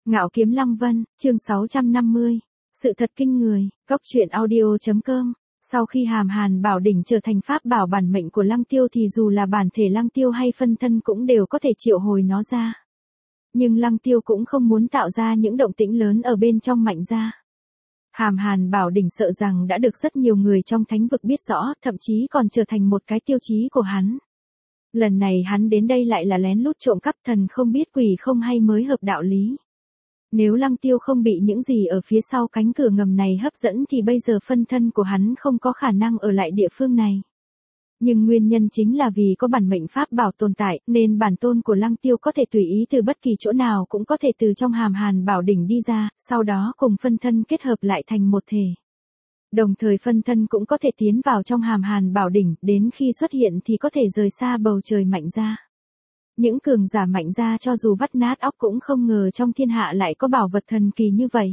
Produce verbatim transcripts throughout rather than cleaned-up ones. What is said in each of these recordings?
Ngạo Kiếm Lăng Vân, chương sáu trăm năm mươi. Sự thật kinh người, góc truyện audio.com. Sau khi Hàm Hàn Bảo Đỉnh trở thành pháp bảo bản mệnh của Lăng Tiêu thì dù là bản thể Lăng Tiêu hay phân thân cũng đều có thể triệu hồi nó ra. Nhưng Lăng Tiêu cũng không muốn tạo ra những động tĩnh lớn ở bên trong mạnh gia. Hàm Hàn Bảo Đỉnh sợ rằng đã được rất nhiều người trong thánh vực biết rõ, thậm chí còn trở thành một cái tiêu chí của hắn. Lần này hắn đến đây lại là lén lút trộm cắp, thần không biết quỷ không hay mới hợp đạo lý. Nếu Lăng Tiêu không bị những gì ở phía sau cánh cửa ngầm này hấp dẫn thì bây giờ phân thân của hắn không có khả năng ở lại địa phương này. Nhưng nguyên nhân chính là vì có bản mệnh pháp bảo tồn tại, nên bản tôn của Lăng Tiêu có thể tùy ý từ bất kỳ chỗ nào cũng có thể từ trong Hàm Hàn Bảo Đỉnh đi ra, sau đó cùng phân thân kết hợp lại thành một thể. Đồng thời phân thân cũng có thể tiến vào trong Hàm Hàn Bảo Đỉnh, đến khi xuất hiện thì có thể rời xa bầu trời mạnh gia. Những cường giả mạnh gia cho dù vắt nát óc cũng không ngờ trong thiên hạ lại có bảo vật thần kỳ như vậy.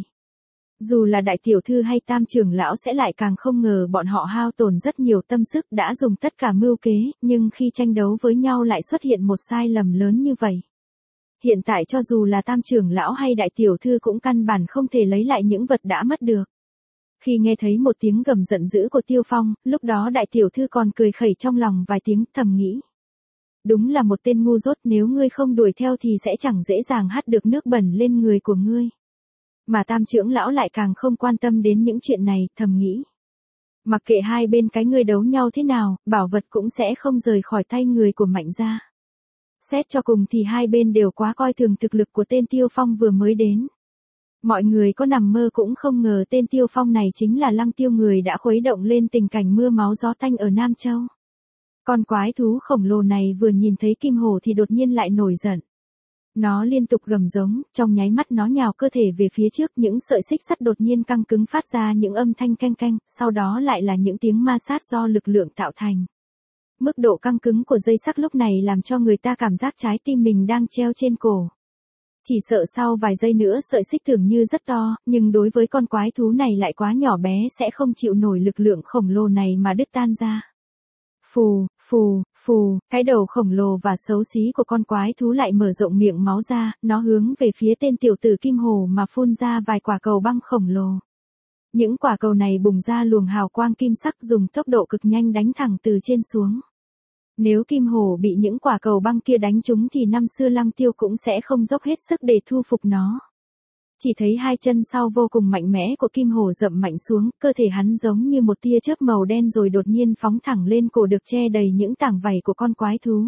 Dù là đại tiểu thư hay tam trưởng lão sẽ lại càng không ngờ bọn họ hao tổn rất nhiều tâm sức đã dùng tất cả mưu kế, nhưng khi tranh đấu với nhau lại xuất hiện một sai lầm lớn như vậy. Hiện tại cho dù là tam trưởng lão hay đại tiểu thư cũng căn bản không thể lấy lại những vật đã mất được. Khi nghe thấy một tiếng gầm giận dữ của Tiêu Phong, lúc đó đại tiểu thư còn cười khẩy trong lòng vài tiếng, thầm nghĩ. Đúng là một tên ngu dốt, nếu ngươi không đuổi theo thì sẽ chẳng dễ dàng hắt được nước bẩn lên người của ngươi. Mà tam trưởng lão lại càng không quan tâm đến những chuyện này, thầm nghĩ. Mặc kệ hai bên cái ngươi đấu nhau thế nào, bảo vật cũng sẽ không rời khỏi tay người của mạnh gia. Xét cho cùng thì hai bên đều quá coi thường thực lực của tên Tiêu Phong vừa mới đến. Mọi người có nằm mơ cũng không ngờ tên Tiêu Phong này chính là Lăng Tiêu, người đã khuấy động lên tình cảnh mưa máu gió tanh ở Nam Châu. Con quái thú khổng lồ này vừa nhìn thấy Kim Hổ thì đột nhiên lại nổi giận. Nó liên tục gầm giống, trong nháy mắt nó nhào cơ thể về phía trước, những sợi xích sắt đột nhiên căng cứng phát ra những âm thanh canh canh, sau đó lại là những tiếng ma sát do lực lượng tạo thành. Mức độ căng cứng của dây sắt lúc này làm cho người ta cảm giác trái tim mình đang treo trên cổ. Chỉ sợ sau vài giây nữa sợi xích tưởng như rất to, nhưng đối với con quái thú này lại quá nhỏ bé, sẽ không chịu nổi lực lượng khổng lồ này mà đứt tan ra. Phù, phù, phù, cái đầu khổng lồ và xấu xí của con quái thú lại mở rộng miệng máu ra, nó hướng về phía tên tiểu tử Kim Hổ mà phun ra vài quả cầu băng khổng lồ. Những quả cầu này bùng ra luồng hào quang kim sắc dùng tốc độ cực nhanh đánh thẳng từ trên xuống. Nếu Kim Hổ bị những quả cầu băng kia đánh trúng thì năm xưa Lăng Tiêu cũng sẽ không dốc hết sức để thu phục nó. Chỉ thấy hai chân sau vô cùng mạnh mẽ của Kim Hổ dậm mạnh xuống, cơ thể hắn giống như một tia chớp màu đen rồi đột nhiên phóng thẳng lên cổ được che đầy những tảng vảy của con quái thú.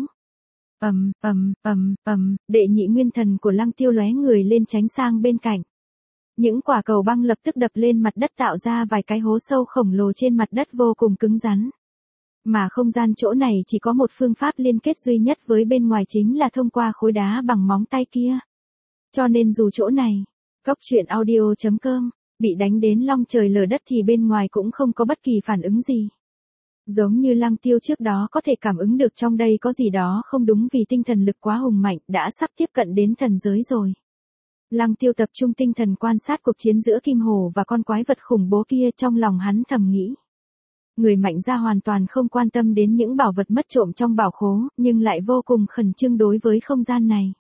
Ầm, ầm, ầm, ầm, đệ nhị nguyên thần của Lăng Tiêu lóe người lên tránh sang bên cạnh. Những quả cầu băng lập tức đập lên mặt đất tạo ra vài cái hố sâu khổng lồ trên mặt đất vô cùng cứng rắn. Mà không gian chỗ này chỉ có một phương pháp liên kết duy nhất với bên ngoài, chính là thông qua khối đá bằng móng tay kia. Cho nên dù chỗ này, góc truyện audio.com, bị đánh đến long trời lở đất thì bên ngoài cũng không có bất kỳ phản ứng gì. Giống như Lăng Tiêu trước đó có thể cảm ứng được trong đây có gì đó không đúng vì tinh thần lực quá hùng mạnh, đã sắp tiếp cận đến thần giới rồi. Lăng Tiêu tập trung tinh thần quan sát cuộc chiến giữa Kim Hổ và con quái vật khủng bố kia, trong lòng hắn thầm nghĩ. Người mạnh gia hoàn toàn không quan tâm đến những bảo vật mất trộm trong bảo khố, nhưng lại vô cùng khẩn trương đối với không gian này.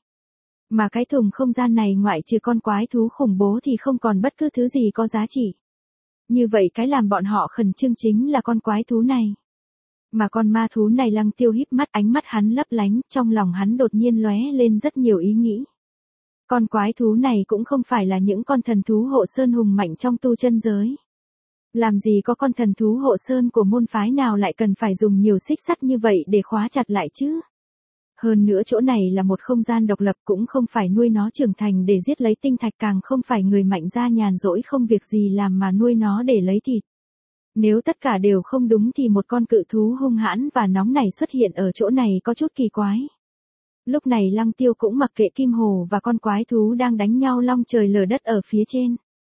Mà cái thùng không gian này ngoại trừ con quái thú khủng bố thì không còn bất cứ thứ gì có giá trị. Như vậy cái làm bọn họ khẩn trương chính là con quái thú này. Mà con ma thú này, Lăng Tiêu híp mắt, ánh mắt hắn lấp lánh, trong lòng hắn đột nhiên lóe lên rất nhiều ý nghĩ. Con quái thú này cũng không phải là những con thần thú hộ sơn hùng mạnh trong tu chân giới. Làm gì có con thần thú hộ sơn của môn phái nào lại cần phải dùng nhiều xích sắt như vậy để khóa chặt lại chứ? Hơn nữa chỗ này là một không gian độc lập, cũng không phải nuôi nó trưởng thành để giết lấy tinh thạch, càng không phải người mạnh gia nhàn rỗi không việc gì làm mà nuôi nó để lấy thịt. Nếu tất cả đều không đúng thì một con cự thú hung hãn và nóng này xuất hiện ở chỗ này có chút kỳ quái. Lúc này Lăng Tiêu cũng mặc kệ Kim Hổ và con quái thú đang đánh nhau long trời lở đất ở phía trên.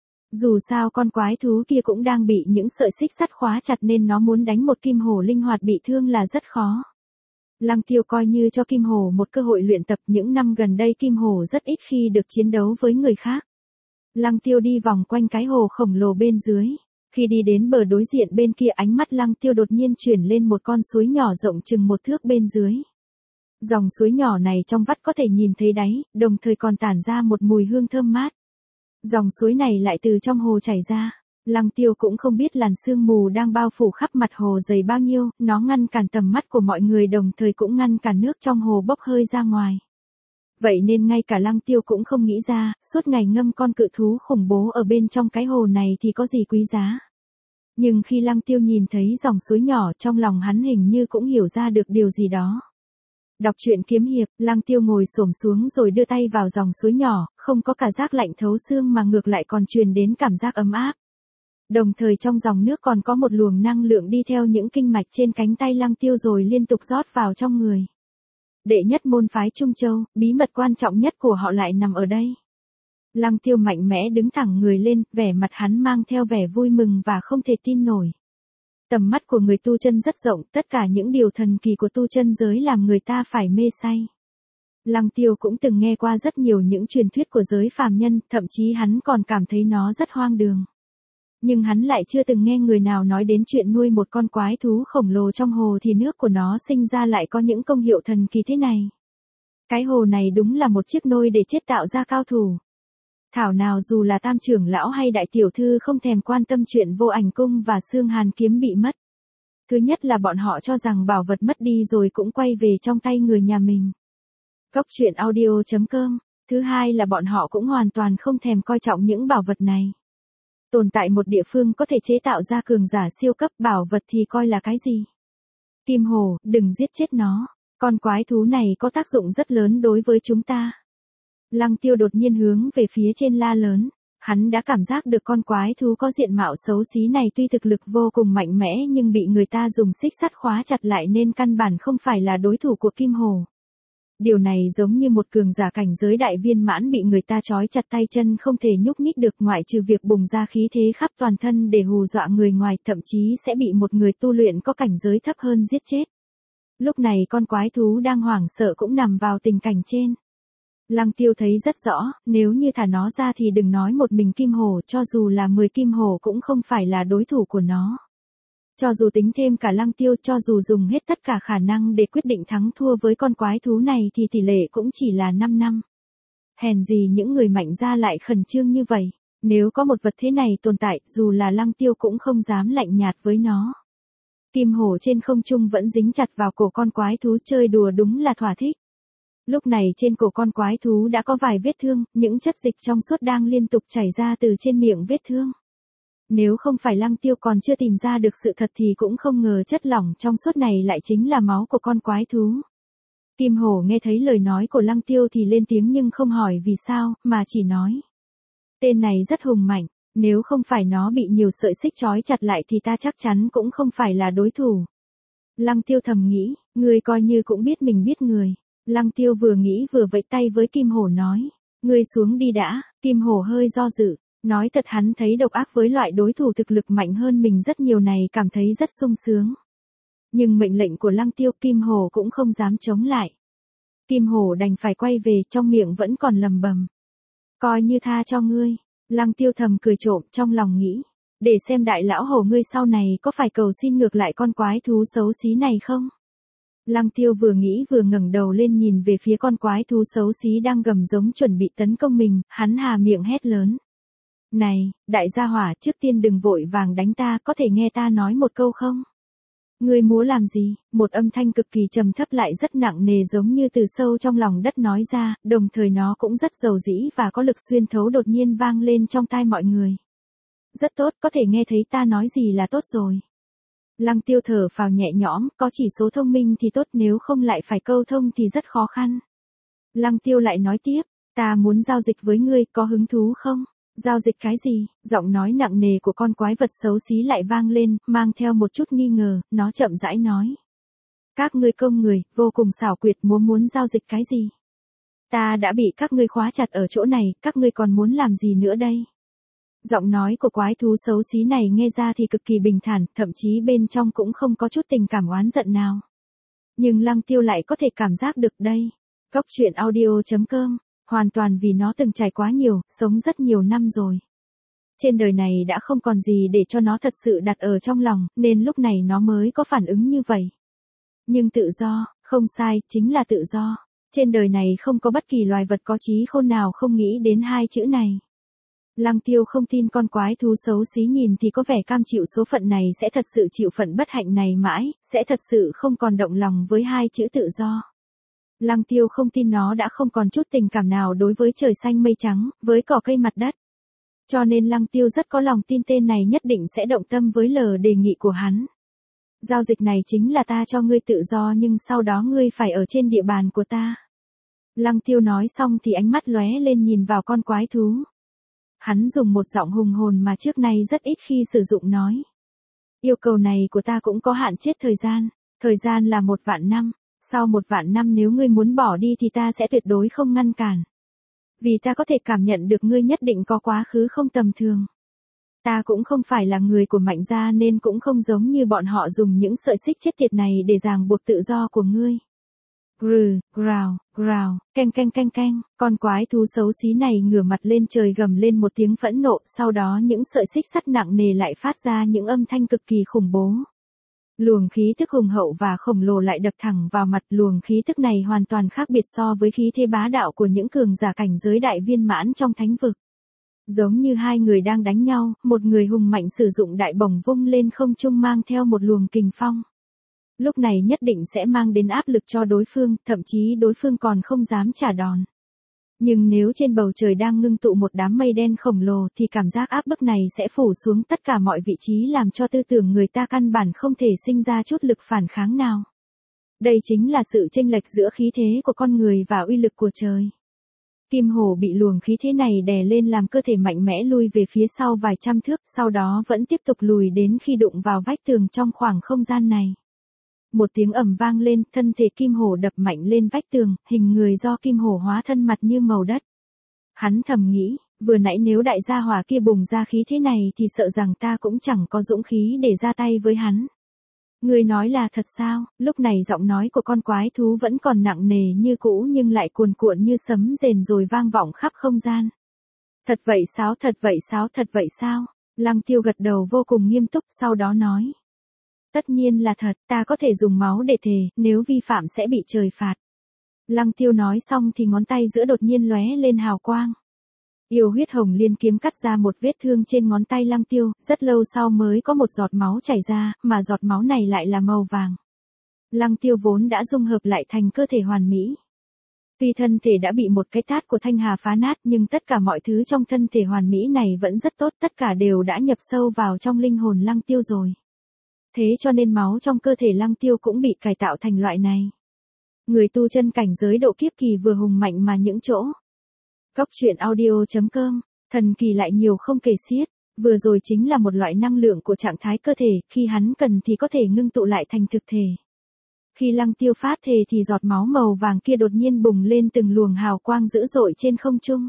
Dù sao con quái thú kia cũng đang bị những sợi xích sắt khóa chặt nên nó muốn đánh một Kim Hổ linh hoạt bị thương là rất khó. Lăng Tiêu coi như cho Kim Hổ một cơ hội luyện tập, những năm gần đây Kim Hổ rất ít khi được chiến đấu với người khác. Lăng Tiêu đi vòng quanh cái hồ khổng lồ bên dưới. Khi đi đến bờ đối diện bên kia, ánh mắt Lăng Tiêu đột nhiên chuyển lên một con suối nhỏ rộng chừng một thước bên dưới. Dòng suối nhỏ này trong vắt có thể nhìn thấy đáy, đồng thời còn tản ra một mùi hương thơm mát. Dòng suối này lại từ trong hồ chảy ra. Lăng Tiêu cũng không biết làn sương mù đang bao phủ khắp mặt hồ dày bao nhiêu, nó ngăn cản tầm mắt của mọi người đồng thời cũng ngăn cản nước trong hồ bốc hơi ra ngoài. Vậy nên ngay cả Lăng Tiêu cũng không nghĩ ra, suốt ngày ngâm con cự thú khủng bố ở bên trong cái hồ này thì có gì quý giá. Nhưng khi Lăng Tiêu nhìn thấy dòng suối nhỏ trong lòng hắn hình như cũng hiểu ra được điều gì đó. Đọc truyện kiếm hiệp, Lăng Tiêu ngồi xổm xuống rồi đưa tay vào dòng suối nhỏ, không có cả giác lạnh thấu xương mà ngược lại còn truyền đến cảm giác ấm áp. Đồng thời trong dòng nước còn có một luồng năng lượng đi theo những kinh mạch trên cánh tay Lăng Tiêu rồi liên tục rót vào trong người. Đệ nhất môn phái Trung Châu, bí mật quan trọng nhất của họ lại nằm ở đây. Lăng Tiêu mạnh mẽ đứng thẳng người lên, vẻ mặt hắn mang theo vẻ vui mừng và không thể tin nổi. Tầm mắt của người tu chân rất rộng, tất cả những điều thần kỳ của tu chân giới làm người ta phải mê say. Lăng Tiêu cũng từng nghe qua rất nhiều những truyền thuyết của giới phàm nhân, thậm chí hắn còn cảm thấy nó rất hoang đường. Nhưng hắn lại chưa từng nghe người nào nói đến chuyện nuôi một con quái thú khổng lồ trong hồ thì nước của nó sinh ra lại có những công hiệu thần kỳ thế này. Cái hồ này đúng là một chiếc nôi để chế tạo ra cao thủ. Thảo nào dù là Tam trưởng lão hay đại tiểu thư không thèm quan tâm chuyện Vô Ảnh cung và Xương Hàn kiếm bị mất. Thứ nhất là bọn họ cho rằng bảo vật mất đi rồi cũng quay về trong tay người nhà mình. Góc truyện audio chấm com. Thứ hai là bọn họ cũng hoàn toàn không thèm coi trọng những bảo vật này. Tồn tại một địa phương có thể chế tạo ra cường giả siêu cấp, bảo vật thì coi là cái gì? Kim Hồ, đừng giết chết nó. Con quái thú này có tác dụng rất lớn đối với chúng ta. Lăng Tiêu đột nhiên hướng về phía trên la lớn. Hắn đã cảm giác được con quái thú có diện mạo xấu xí này tuy thực lực vô cùng mạnh mẽ nhưng bị người ta dùng xích sắt khóa chặt lại nên căn bản không phải là đối thủ của Kim Hồ. Điều này giống như một cường giả cảnh giới đại viên mãn bị người ta trói chặt tay chân không thể nhúc nhích được, ngoại trừ việc bùng ra khí thế khắp toàn thân để hù dọa người ngoài, thậm chí sẽ bị một người tu luyện có cảnh giới thấp hơn giết chết. Lúc này con quái thú đang hoảng sợ cũng nằm vào tình cảnh trên. Lăng Tiêu thấy rất rõ, nếu như thả nó ra thì đừng nói một mình Kim Hồ, cho dù là mười Kim Hồ cũng không phải là đối thủ của nó. Cho dù tính thêm cả Lăng Tiêu, cho dù dùng hết tất cả khả năng để quyết định thắng thua với con quái thú này thì tỷ lệ cũng chỉ là năm năm. Hèn gì những người mạnh ra lại khẩn trương như vậy. Nếu có một vật thế này tồn tại, dù là Lăng Tiêu cũng không dám lạnh nhạt với nó. Kim Hồ trên không trung vẫn dính chặt vào cổ con quái thú, chơi đùa đúng là thỏa thích. Lúc này trên cổ con quái thú đã có vài vết thương, những chất dịch trong suốt đang liên tục chảy ra từ trên miệng vết thương. Nếu không phải Lăng Tiêu còn chưa tìm ra được sự thật thì cũng không ngờ chất lỏng trong suốt này lại chính là máu của con quái thú. Kim Hổ nghe thấy lời nói của Lăng Tiêu thì lên tiếng nhưng không hỏi vì sao, mà chỉ nói. Tên này rất hùng mạnh, nếu không phải nó bị nhiều sợi xích trói chặt lại thì ta chắc chắn cũng không phải là đối thủ. Lăng Tiêu thầm nghĩ, ngươi coi như cũng biết mình biết người. Lăng Tiêu vừa nghĩ vừa vẫy tay với Kim Hổ nói, ngươi xuống đi đã. Kim Hổ hơi do dự. Nói thật hắn thấy độc ác với loại đối thủ thực lực mạnh hơn mình rất nhiều này cảm thấy rất sung sướng. Nhưng mệnh lệnh của Lăng Tiêu, Kim Hổ cũng không dám chống lại. Kim Hổ đành phải quay về, trong miệng vẫn còn lầm bầm. Coi như tha cho ngươi. Lăng Tiêu thầm cười trộm trong lòng nghĩ. Để xem đại lão hổ ngươi sau này có phải cầu xin ngược lại con quái thú xấu xí này không? Lăng Tiêu vừa nghĩ vừa ngẩng đầu lên nhìn về phía con quái thú xấu xí đang gầm giống chuẩn bị tấn công mình, hắn hà miệng hét lớn. Này, đại gia hỏa, trước tiên đừng vội vàng đánh ta, có thể nghe ta nói một câu không? Ngươi muốn làm gì? Một âm thanh cực kỳ trầm thấp lại rất nặng nề giống như từ sâu trong lòng đất nói ra, đồng thời nó cũng rất dầu dĩ và có lực xuyên thấu đột nhiên vang lên trong tai mọi người. Rất tốt, có thể nghe thấy ta nói gì là tốt rồi. Lăng Tiêu thở phào nhẹ nhõm, có chỉ số thông minh thì tốt, nếu không lại phải câu thông thì rất khó khăn. Lăng Tiêu lại nói tiếp, ta muốn giao dịch với ngươi, có hứng thú không? Giao dịch cái gì? Giọng nói nặng nề của con quái vật xấu xí lại vang lên, mang theo một chút nghi ngờ, nó chậm rãi nói. Các ngươi công người, vô cùng xảo quyệt, muốn muốn giao dịch cái gì? Ta đã bị các ngươi khóa chặt ở chỗ này, các ngươi còn muốn làm gì nữa đây? Giọng nói của quái thú xấu xí này nghe ra thì cực kỳ bình thản, thậm chí bên trong cũng không có chút tình cảm oán giận nào. Nhưng Lăng Tiêu lại có thể cảm giác được đây. Góc truyện audio chấm com. Hoàn toàn vì nó từng trải quá nhiều, sống rất nhiều năm rồi. Trên đời này đã không còn gì để cho nó thật sự đặt ở trong lòng, nên lúc này nó mới có phản ứng như vậy. Nhưng tự do, không sai, chính là tự do. Trên đời này không có bất kỳ loài vật có trí khôn nào không nghĩ đến hai chữ này. Lăng Tiêu không tin con quái thú xấu xí nhìn thì có vẻ cam chịu số phận này sẽ thật sự chịu phận bất hạnh này mãi, sẽ thật sự không còn động lòng với hai chữ tự do. Lăng Tiêu không tin nó đã không còn chút tình cảm nào đối với trời xanh mây trắng, với cỏ cây mặt đất. Cho nên Lăng Tiêu rất có lòng tin tên này nhất định sẽ động tâm với lời đề nghị của hắn. Giao dịch này chính là ta cho ngươi tự do nhưng sau đó ngươi phải ở trên địa bàn của ta. Lăng Tiêu nói xong thì ánh mắt lóe lên nhìn vào con quái thú. Hắn dùng một giọng hùng hồn mà trước nay rất ít khi sử dụng nói. Yêu cầu này của ta cũng có hạn chết thời gian, thời gian là một vạn năm, sau một vạn năm nếu ngươi muốn bỏ đi thì ta sẽ tuyệt đối không ngăn cản. Vì ta có thể cảm nhận được ngươi nhất định có quá khứ không tầm thường. Ta cũng không phải là người của Mạnh gia nên cũng không giống như bọn họ dùng những sợi xích chết tiệt này để ràng buộc tự do của ngươi. Grừ, grào, grào, canh canh canh canh, con quái thú xấu xí này ngửa mặt lên trời gầm lên một tiếng phẫn nộ, sau đó những sợi xích sắt nặng nề lại phát ra những âm thanh cực kỳ khủng bố. Luồng khí tức hùng hậu và khổng lồ lại đập thẳng vào mặt, luồng khí tức này hoàn toàn khác biệt so với khí thế bá đạo của những cường giả cảnh giới đại viên mãn trong thánh vực. Giống như hai người đang đánh nhau, một người hùng mạnh sử dụng đại bổng vung lên không trung mang theo một luồng kình phong. Lúc này nhất định sẽ mang đến áp lực cho đối phương, thậm chí đối phương còn không dám trả đòn. Nhưng nếu trên bầu trời đang ngưng tụ một đám mây đen khổng lồ thì cảm giác áp bức này sẽ phủ xuống tất cả mọi vị trí làm cho tư tưởng người ta căn bản không thể sinh ra chút lực phản kháng nào. Đây chính là sự chênh lệch giữa khí thế của con người và uy lực của trời. Kim hổ bị luồng khí thế này đè lên làm cơ thể mạnh mẽ lui về phía sau vài trăm thước, sau đó vẫn tiếp tục lùi đến khi đụng vào vách tường trong khoảng không gian này. Một tiếng ầm vang lên, thân thể kim hổ đập mạnh lên vách tường, hình người do kim hổ hóa thân mặt như màu đất. Hắn thầm nghĩ, vừa nãy nếu đại gia hỏa kia bùng ra khí thế này thì sợ rằng ta cũng chẳng có dũng khí để ra tay với hắn. Người nói là thật sao? Lúc này giọng nói của con quái thú vẫn còn nặng nề như cũ nhưng lại cuồn cuộn như sấm rền rồi vang vọng khắp không gian. Thật vậy sao, thật vậy sao, thật vậy sao? Lăng Tiêu gật đầu vô cùng nghiêm túc, sau đó nói. Tất nhiên là thật, ta có thể dùng máu để thề, nếu vi phạm sẽ bị trời phạt. Lăng Tiêu nói xong thì ngón tay giữa đột nhiên lóe lên hào quang. Yêu huyết hồng liên kiếm cắt ra một vết thương trên ngón tay Lăng Tiêu, rất lâu sau mới có một giọt máu chảy ra, mà giọt máu này lại là màu vàng. Lăng Tiêu vốn đã dung hợp lại thành cơ thể hoàn mỹ. Tuy thân thể đã bị một cái tát của Thanh Hà phá nát nhưng tất cả mọi thứ trong thân thể hoàn mỹ này vẫn rất tốt, tất cả đều đã nhập sâu vào trong linh hồn Lăng Tiêu rồi. Thế cho nên máu trong cơ thể Lăng Tiêu cũng bị cải tạo thành loại này. Người tu chân cảnh giới độ kiếp kỳ vừa hùng mạnh mà những chỗ. Cốc truyện audio chấm com, thần kỳ lại nhiều không kể xiết, vừa rồi chính là một loại năng lượng của trạng thái cơ thể, khi hắn cần thì có thể ngưng tụ lại thành thực thể. Khi Lăng Tiêu phát thề thì giọt máu màu vàng kia đột nhiên bùng lên từng luồng hào quang dữ dội trên không trung.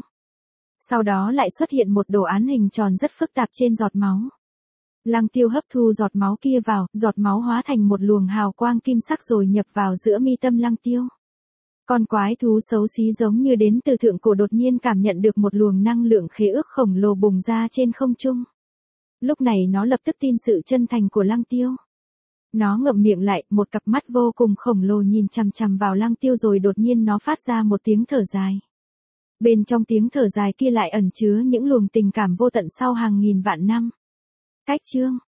Sau đó lại xuất hiện một đồ án hình tròn rất phức tạp trên giọt máu. Lăng Tiêu hấp thu giọt máu kia vào, giọt máu hóa thành một luồng hào quang kim sắc rồi nhập vào giữa mi tâm Lăng Tiêu. Con quái thú xấu xí giống như đến từ thượng cổ đột nhiên cảm nhận được một luồng năng lượng khế ước khổng lồ bùng ra trên không trung. Lúc này nó lập tức tin sự chân thành của Lăng Tiêu. Nó ngậm miệng lại, một cặp mắt vô cùng khổng lồ nhìn chằm chằm vào Lăng Tiêu rồi đột nhiên nó phát ra một tiếng thở dài. Bên trong tiếng thở dài kia lại ẩn chứa những luồng tình cảm vô tận sau hàng nghìn vạn năm. Cách chương